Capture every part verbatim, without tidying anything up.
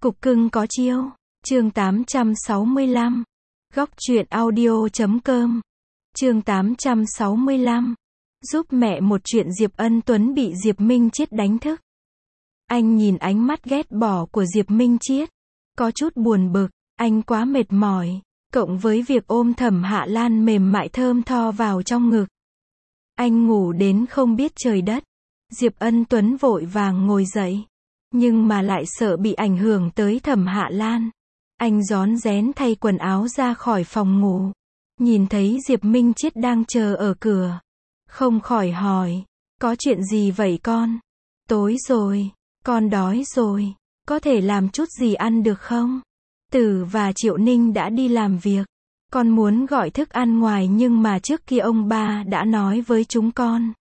Cục cưng có chiêu. Chương tám trăm sáu mươi lăm. Góc truyện audio chấm com. Chương tám trăm sáu mươi lăm. Giúp mẹ một chuyện. Diệp Ân Tuấn bị Diệp Minh Chiết đánh thức. Anh nhìn ánh mắt ghét bỏ của Diệp Minh Chiết, có chút buồn bực, anh quá mệt mỏi, cộng với việc ôm Thẩm Hạ Lan mềm mại thơm tho vào trong ngực. Anh ngủ đến không biết trời đất. Diệp Ân Tuấn vội vàng ngồi dậy, nhưng mà lại sợ bị ảnh hưởng tới Thẩm Hạ Lan. Anh rón rén thay quần áo ra khỏi phòng ngủ, nhìn thấy Diệp Minh Chiết đang chờ ở cửa, không khỏi hỏi, có chuyện gì vậy con? Tối rồi, con đói rồi, có thể làm chút gì ăn được không? Tử và Triệu Ninh đã đi làm việc, con muốn gọi thức ăn ngoài nhưng mà trước kia ông ba đã nói với chúng con.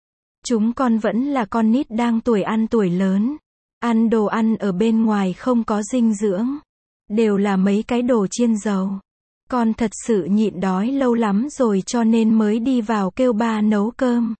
Chúng con vẫn là con nít đang tuổi ăn tuổi lớn, ăn đồ ăn ở bên ngoài không có dinh dưỡng, đều là mấy cái đồ chiên dầu. Con thật sự nhịn đói lâu lắm rồi cho nên mới đi vào kêu ba nấu cơm.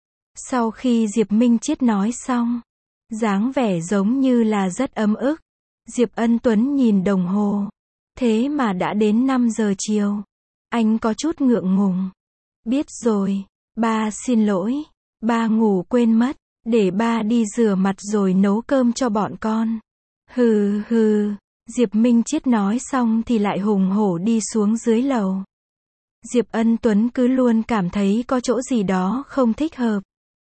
Sau khi Diệp Minh Chiết nói xong, dáng vẻ giống như là rất ấm ức. Diệp Ân Tuấn nhìn đồng hồ, thế mà đã đến năm giờ chiều. Anh có chút ngượng ngùng. Biết rồi, ba xin lỗi, ba ngủ quên mất, để ba đi rửa mặt rồi nấu cơm cho bọn con. Hừ hừ, Diệp Minh Chiết nói xong thì lại hùng hổ đi xuống dưới lầu. Diệp Ân Tuấn cứ luôn cảm thấy có chỗ gì đó không thích hợp.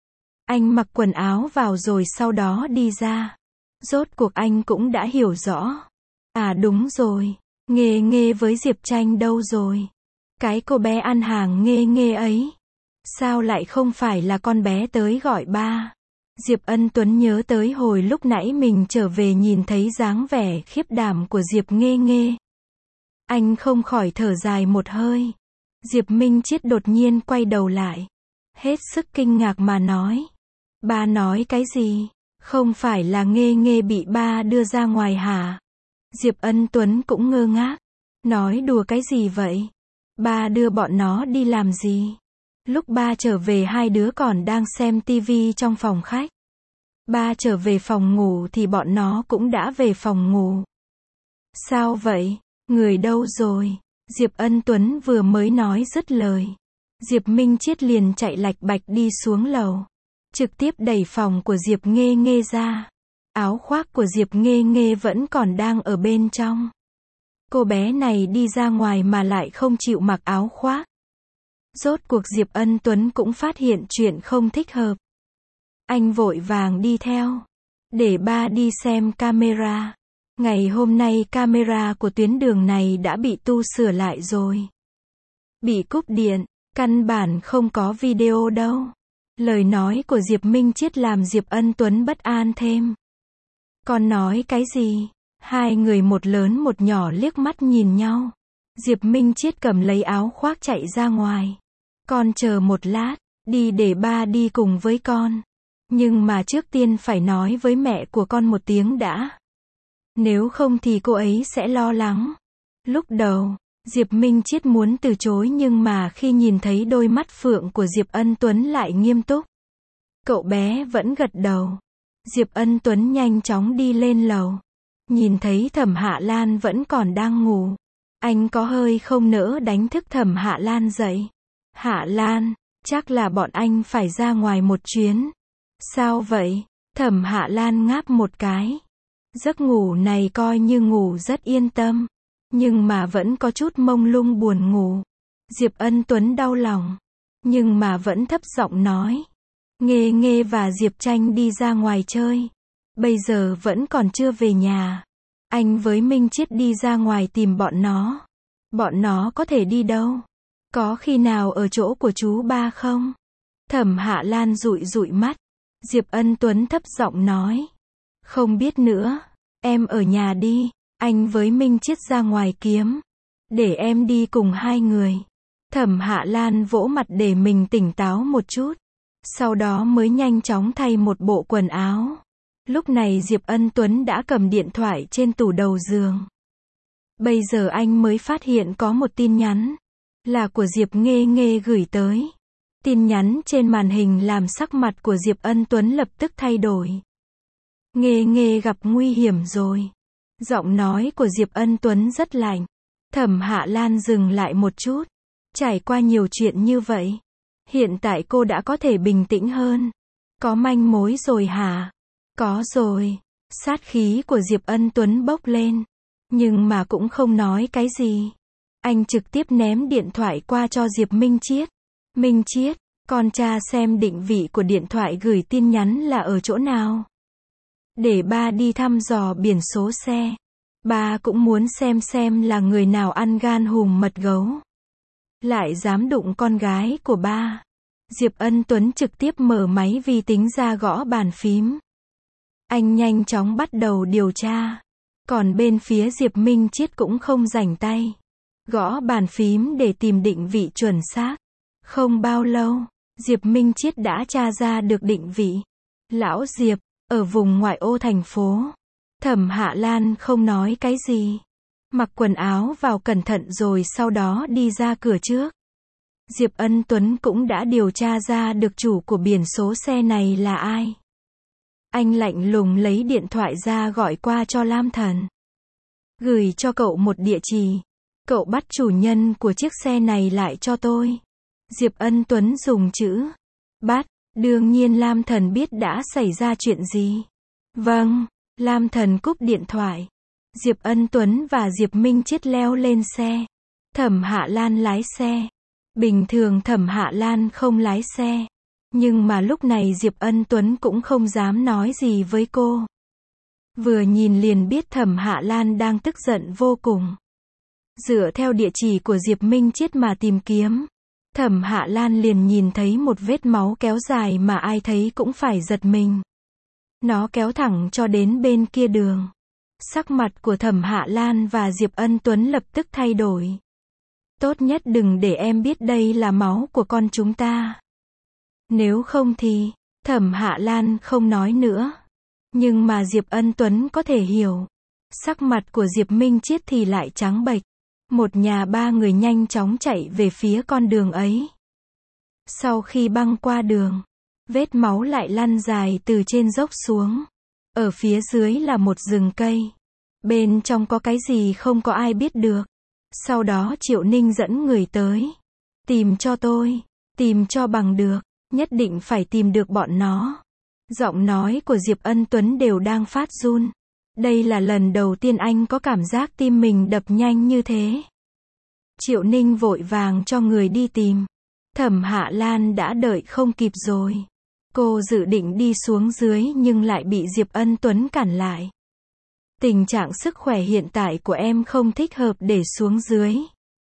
Anh mặc quần áo vào rồi sau đó đi ra. Rốt cuộc anh cũng đã hiểu rõ. À đúng rồi, Nghê Nghê với Diệp Tranh đâu rồi? Cái cô bé ăn hàng Nghê Nghê ấy, sao lại không phải là con bé tới gọi ba? Diệp Ân Tuấn nhớ tới hồi lúc nãy mình trở về nhìn thấy dáng vẻ khiếp đảm của Diệp Nghê Nghê. Anh không khỏi thở dài một hơi. Diệp Minh Chiết đột nhiên quay đầu lại, hết sức kinh ngạc mà nói. Ba nói cái gì? Không phải là Nghê Nghê bị ba đưa ra ngoài hả? Diệp Ân Tuấn cũng ngơ ngác. Nói đùa cái gì vậy? Ba đưa bọn nó đi làm gì? Lúc ba trở về hai đứa còn đang xem tivi trong phòng khách. Ba trở về phòng ngủ thì bọn nó cũng đã về phòng ngủ. Sao vậy? Người đâu rồi? Diệp Ân Tuấn vừa mới nói dứt lời, Diệp Minh Chiết liền chạy lạch bạch đi xuống lầu, trực tiếp đẩy phòng của Diệp Nghê Nghê ra. Áo khoác của Diệp Nghê Nghê vẫn còn đang ở bên trong. Cô bé này đi ra ngoài mà lại không chịu mặc áo khoác. Rốt cuộc Diệp Ân Tuấn cũng phát hiện chuyện không thích hợp. Anh vội vàng đi theo, để ba đi xem camera. Ngày hôm nay camera của tuyến đường này đã bị tu sửa lại rồi. Bị cúp điện, căn bản không có video đâu. Lời nói của Diệp Minh Chiết làm Diệp Ân Tuấn bất an thêm. Con nói cái gì? Hai người một lớn một nhỏ liếc mắt nhìn nhau. Diệp Minh Chiết cầm lấy áo khoác chạy ra ngoài. Con chờ một lát, đi để ba đi cùng với con. Nhưng mà trước tiên phải nói với mẹ của con một tiếng đã. Nếu không thì cô ấy sẽ lo lắng. Lúc đầu, Diệp Minh Chiết muốn từ chối nhưng mà khi nhìn thấy đôi mắt phượng của Diệp Ân Tuấn lại nghiêm túc. Cậu bé vẫn gật đầu. Diệp Ân Tuấn nhanh chóng đi lên lầu. Nhìn thấy Thẩm Hạ Lan vẫn còn đang ngủ. Anh có hơi không nỡ đánh thức Thẩm Hạ Lan dậy. Hạ Lan, chắc là bọn anh phải ra ngoài một chuyến. Sao vậy? Thẩm Hạ Lan ngáp một cái. Giấc ngủ này coi như ngủ rất yên tâm, nhưng mà vẫn có chút mông lung buồn ngủ. Diệp Ân Tuấn đau lòng, nhưng mà vẫn thấp giọng nói. Nghê Nghê và Diệp Tranh đi ra ngoài chơi. Bây giờ vẫn còn chưa về nhà. Anh với Minh Chiết đi ra ngoài tìm bọn nó. Bọn nó có thể đi đâu? Có khi nào ở chỗ của chú ba không? Thẩm Hạ Lan dụi dụi mắt. Diệp Ân Tuấn thấp giọng nói. Không biết nữa, em ở nhà đi, anh với Minh Chiết ra ngoài kiếm. Để em đi cùng hai người. Thẩm Hạ Lan vỗ mặt để mình tỉnh táo một chút. Sau đó mới nhanh chóng thay một bộ quần áo. Lúc này Diệp Ân Tuấn đã cầm điện thoại trên tủ đầu giường. Bây giờ anh mới phát hiện có một tin nhắn. Là của Diệp Nghê Nghê gửi tới. Tin nhắn trên màn hình làm sắc mặt của Diệp Ân Tuấn lập tức thay đổi. Nghê Nghê gặp nguy hiểm rồi. Giọng nói của Diệp Ân Tuấn rất lạnh. Thẩm Hạ Lan dừng lại một chút. Trải qua nhiều chuyện như vậy. Hiện tại cô đã có thể bình tĩnh hơn. Có manh mối rồi hả? Có rồi. Sát khí của Diệp Ân Tuấn bốc lên. Nhưng mà cũng không nói cái gì. Anh trực tiếp ném điện thoại qua cho Diệp Minh Chiết. Minh Chiết, con tra xem định vị của điện thoại gửi tin nhắn là ở chỗ nào. Để ba đi thăm dò biển số xe. Ba cũng muốn xem xem là người nào ăn gan hùm mật gấu. Lại dám đụng con gái của ba. Diệp Ân Tuấn trực tiếp mở máy vi tính ra gõ bàn phím. Anh nhanh chóng bắt đầu điều tra. Còn bên phía Diệp Minh Chiết cũng không rảnh tay. Gõ bàn phím để tìm định vị chuẩn xác. Không bao lâu, Diệp Minh Chiết đã tra ra được định vị. Lão Diệp, ở vùng ngoại ô thành phố. Thẩm Hạ Lan không nói cái gì. Mặc quần áo vào cẩn thận rồi sau đó đi ra cửa trước. Diệp Ân Tuấn cũng đã điều tra ra được chủ của biển số xe này là ai. Anh lạnh lùng lấy điện thoại ra gọi qua cho Lam Thần. Gửi cho cậu một địa chỉ. Cậu bắt chủ nhân của chiếc xe này lại cho tôi. Diệp Ân Tuấn dùng chữ bắt. Đương nhiên Lam Thần biết đã xảy ra chuyện gì. Vâng. Lam Thần cúp điện thoại. Diệp Ân Tuấn và Diệp Minh Chiết leo lên xe. Thẩm Hạ Lan lái xe. Bình thường Thẩm Hạ Lan không lái xe. Nhưng mà lúc này Diệp Ân Tuấn cũng không dám nói gì với cô. Vừa nhìn liền biết Thẩm Hạ Lan đang tức giận vô cùng. Dựa theo địa chỉ của Diệp Minh Chiết mà tìm kiếm. Thẩm Hạ Lan liền nhìn thấy một vết máu kéo dài mà ai thấy cũng phải giật mình. Nó kéo thẳng cho đến bên kia đường. Sắc mặt của Thẩm Hạ Lan và Diệp Ân Tuấn lập tức thay đổi. Tốt nhất đừng để em biết đây là máu của con chúng ta. Nếu không thì, Thẩm Hạ Lan không nói nữa. Nhưng mà Diệp Ân Tuấn có thể hiểu. Sắc mặt của Diệp Minh Chiết thì lại trắng bệch. Một nhà ba người nhanh chóng chạy về phía con đường ấy. Sau khi băng qua đường, vết máu lại lăn dài từ trên dốc xuống. Ở phía dưới là một rừng cây. Bên trong có cái gì không có ai biết được. Sau đó Triệu Ninh dẫn người tới. Tìm cho tôi. Tìm cho bằng được. Nhất định phải tìm được bọn nó. Giọng nói của Diệp Ân Tuấn đều đang phát run. Đây là lần đầu tiên anh có cảm giác tim mình đập nhanh như thế. Triệu Ninh vội vàng cho người đi tìm. Thẩm Hạ Lan đã đợi không kịp rồi. Cô dự định đi xuống dưới nhưng lại bị Diệp Ân Tuấn cản lại. Tình trạng sức khỏe hiện tại của em không thích hợp để xuống dưới.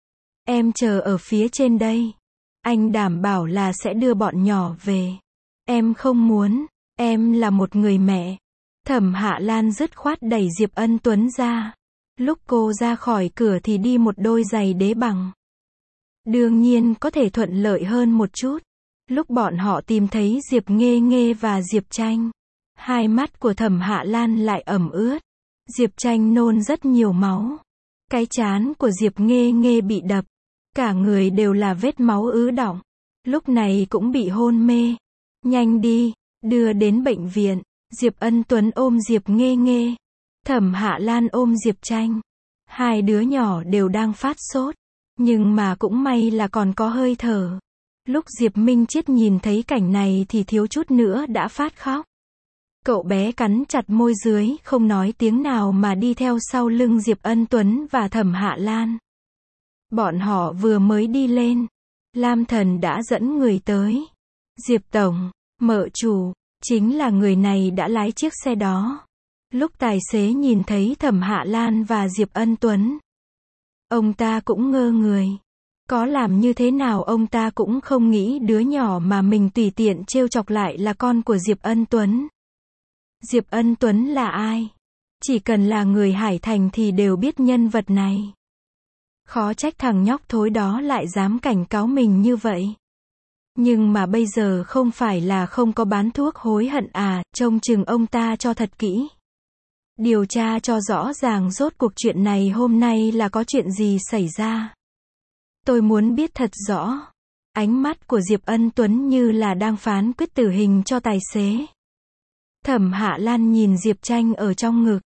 Em chờ ở phía trên đây. Anh đảm bảo là sẽ đưa bọn nhỏ về. Em không muốn. Em là một người mẹ. Thẩm Hạ Lan dứt khoát đẩy Diệp Ân Tuấn ra. Lúc cô ra khỏi cửa thì đi một đôi giày đế bằng. Đương nhiên có thể thuận lợi hơn một chút. Lúc bọn họ tìm thấy Diệp Nghê Nghê và Diệp Tranh, hai mắt của Thẩm Hạ Lan lại ẩm ướt. Diệp Tranh nôn rất nhiều máu. Cái trán của Diệp Nghê Nghê bị đập. Cả người đều là vết máu ứ đọng. Lúc này cũng bị hôn mê. Nhanh đi, đưa đến bệnh viện. Diệp Ân Tuấn ôm Diệp Nghê Nghê. Thẩm Hạ Lan ôm Diệp Tranh. Hai đứa nhỏ đều đang phát sốt. Nhưng mà cũng may là còn có hơi thở. Lúc Diệp Minh Chiết nhìn thấy cảnh này thì thiếu chút nữa đã phát khóc. Cậu bé cắn chặt môi dưới, không nói tiếng nào mà đi theo sau lưng Diệp Ân Tuấn và Thẩm Hạ Lan. Bọn họ vừa mới đi lên. Lam Thần đã dẫn người tới. Diệp Tổng, mợ chủ, chính là người này đã lái chiếc xe đó. Lúc tài xế nhìn thấy Thẩm Hạ Lan và Diệp Ân Tuấn, ông ta cũng ngơ người. Có làm như thế nào ông ta cũng không nghĩ đứa nhỏ mà mình tùy tiện trêu chọc lại là con của Diệp Ân Tuấn. Diệp Ân Tuấn là ai? Chỉ cần là người Hải Thành thì đều biết nhân vật này. Khó trách thằng nhóc thối đó lại dám cảnh cáo mình như vậy. Nhưng mà bây giờ không phải là không có bán thuốc hối hận à, trông chừng ông ta cho thật kỹ. Điều tra cho rõ ràng rốt cuộc chuyện này hôm nay là có chuyện gì xảy ra. Tôi muốn biết thật rõ. Ánh mắt của Diệp Ân Tuấn như là đang phán quyết tử hình cho tài xế. Thẩm Hạ Lan nhìn Diệp Tranh ở trong ngực.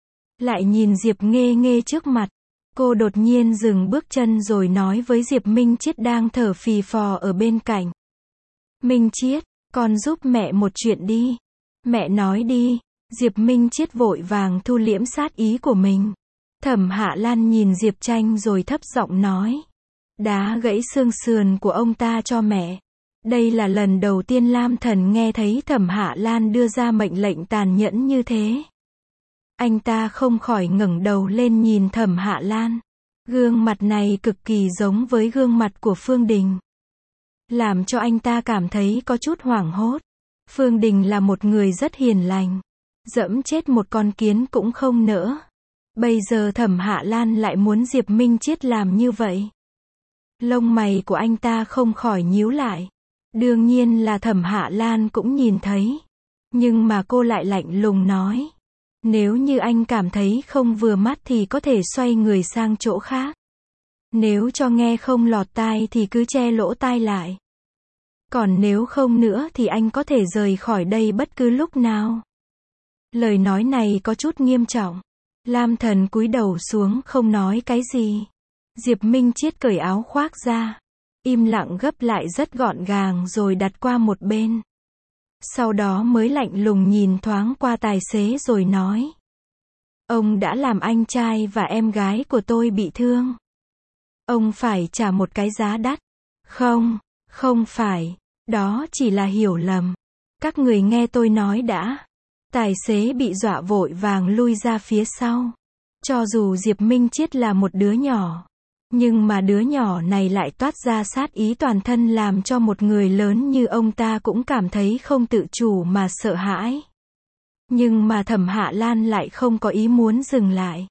lại nhìn Diệp Nghê Nghê trước mặt. Cô đột nhiên dừng bước chân rồi nói với Diệp Minh Chiết đang thở phì phò ở bên cạnh. Minh Chiết, con giúp mẹ một chuyện đi. Mẹ nói đi. Diệp Minh Chiết vội vàng thu liễm sát ý của mình. Thẩm Hạ Lan nhìn Diệp Tranh rồi thấp giọng nói. Đá gãy xương sườn của ông ta cho mẹ. Đây là lần đầu tiên Lam Thần nghe thấy Thẩm Hạ Lan đưa ra mệnh lệnh tàn nhẫn như thế. Anh ta không khỏi ngẩng đầu lên nhìn Thẩm Hạ Lan. Gương mặt này cực kỳ giống với gương mặt của Phương Đình. Làm cho anh ta cảm thấy có chút hoảng hốt. Phương Đình là một người rất hiền lành. Dẫm chết một con kiến cũng không nỡ. Bây giờ Thẩm Hạ Lan lại muốn Diệp Minh Chiết làm như vậy. Lông mày của anh ta không khỏi nhíu lại. Đương nhiên là Thẩm Hạ Lan cũng nhìn thấy. Nhưng mà cô lại lạnh lùng nói. Nếu như anh cảm thấy không vừa mắt thì có thể xoay người sang chỗ khác. Nếu cho nghe không lọt tai thì cứ che lỗ tai lại. Còn nếu không nữa thì anh có thể rời khỏi đây bất cứ lúc nào. Lời nói này có chút nghiêm trọng. Lam Thần cúi đầu xuống không nói cái gì. Diệp Minh Chiết cởi áo khoác ra. Im lặng gấp lại rất gọn gàng rồi đặt qua một bên. Sau đó mới lạnh lùng nhìn thoáng qua tài xế rồi nói. Ông đã làm anh trai và em gái của tôi bị thương. Ông phải trả một cái giá đắt. Không, không phải. Đó chỉ là hiểu lầm. Các người nghe tôi nói đã. Tài xế bị dọa vội vàng lui ra phía sau. Cho dù Diệp Minh Chiết là một đứa nhỏ. Nhưng mà đứa nhỏ này lại toát ra sát ý toàn thân làm cho một người lớn như ông ta cũng cảm thấy không tự chủ mà sợ hãi. Nhưng mà Thẩm Hạ Lan lại không có ý muốn dừng lại.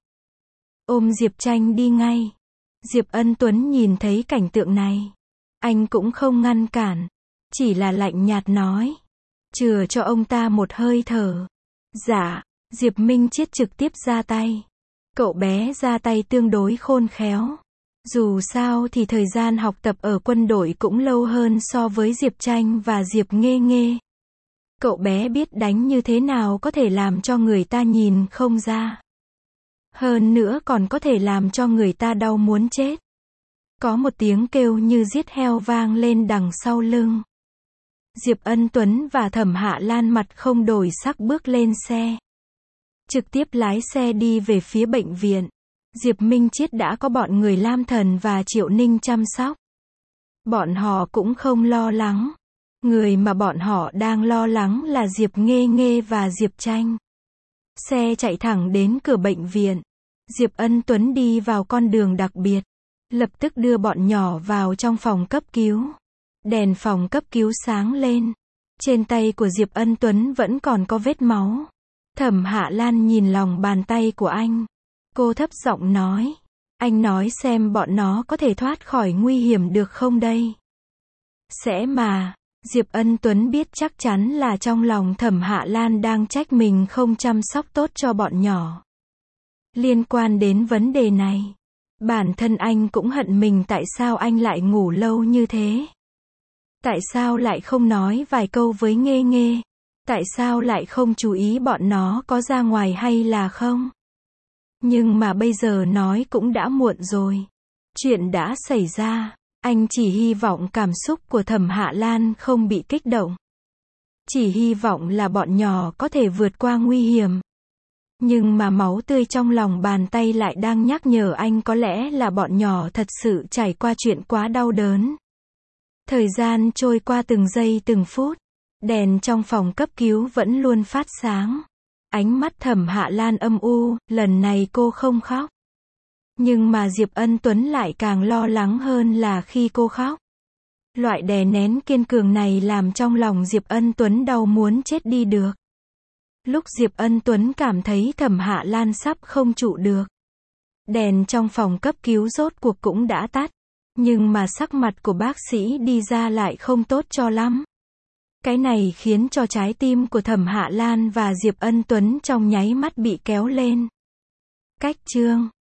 Ôm Diệp Tranh đi ngay. Diệp Ân Tuấn nhìn thấy cảnh tượng này. Anh cũng không ngăn cản. Chỉ là lạnh nhạt nói. Chừa cho ông ta một hơi thở. Dạ. Diệp Minh Chiết trực tiếp ra tay. Cậu bé ra tay tương đối khôn khéo. Dù sao thì thời gian học tập ở quân đội cũng lâu hơn so với Diệp Tranh và Diệp Nghê Nghê. Cậu bé biết đánh như thế nào có thể làm cho người ta nhìn không ra. Hơn nữa còn có thể làm cho người ta đau muốn chết. Có một tiếng kêu như giết heo vang lên đằng sau lưng. Diệp Ân Tuấn và Thẩm Hạ Lan mặt không đổi sắc bước lên xe. Trực tiếp lái xe đi về phía bệnh viện. Diệp Minh Chiết đã có bọn người Lam Thần và Triệu Ninh chăm sóc. Bọn họ cũng không lo lắng. Người mà bọn họ đang lo lắng là Diệp Nghê Nghê và Diệp Tranh. Xe chạy thẳng đến cửa bệnh viện. Diệp Ân Tuấn đi vào con đường đặc biệt. Lập tức đưa bọn nhỏ vào trong phòng cấp cứu. Đèn phòng cấp cứu sáng lên. Trên tay của Diệp Ân Tuấn vẫn còn có vết máu. Thẩm Hạ Lan nhìn lòng bàn tay của anh. Cô thấp giọng nói. Anh nói xem bọn nó có thể thoát khỏi nguy hiểm được không đây? Sẽ mà. Diệp Ân Tuấn biết chắc chắn là trong lòng Thẩm Hạ Lan đang trách mình không chăm sóc tốt cho bọn nhỏ. Liên quan đến vấn đề này. Bản thân anh cũng hận mình tại sao anh lại ngủ lâu như thế. Tại sao lại không nói vài câu với Nghê Nghê? Tại sao lại không chú ý bọn nó có ra ngoài hay là không? Nhưng mà bây giờ nói cũng đã muộn rồi. Chuyện đã xảy ra. Anh chỉ hy vọng cảm xúc của Thẩm Hạ Lan không bị kích động. Chỉ hy vọng là bọn nhỏ có thể vượt qua nguy hiểm. Nhưng mà máu tươi trong lòng bàn tay lại đang nhắc nhở anh có lẽ là bọn nhỏ thật sự trải qua chuyện quá đau đớn. Thời gian trôi qua từng giây từng phút. Đèn trong phòng cấp cứu vẫn luôn phát sáng. Ánh mắt Thẩm Hạ Lan âm u, lần này cô không khóc. Nhưng mà Diệp Ân Tuấn lại càng lo lắng hơn là khi cô khóc. Loại đè nén kiên cường này làm trong lòng Diệp Ân Tuấn đau muốn chết đi được. Lúc Diệp Ân Tuấn cảm thấy Thẩm Hạ Lan sắp không trụ được. Đèn trong phòng cấp cứu rốt cuộc cũng đã tắt. Nhưng mà sắc mặt của bác sĩ đi ra lại không tốt cho lắm. Cái này khiến cho trái tim của Thẩm Hạ Lan và Diệp Ân Tuấn trong nháy mắt bị kéo lên. Cách chương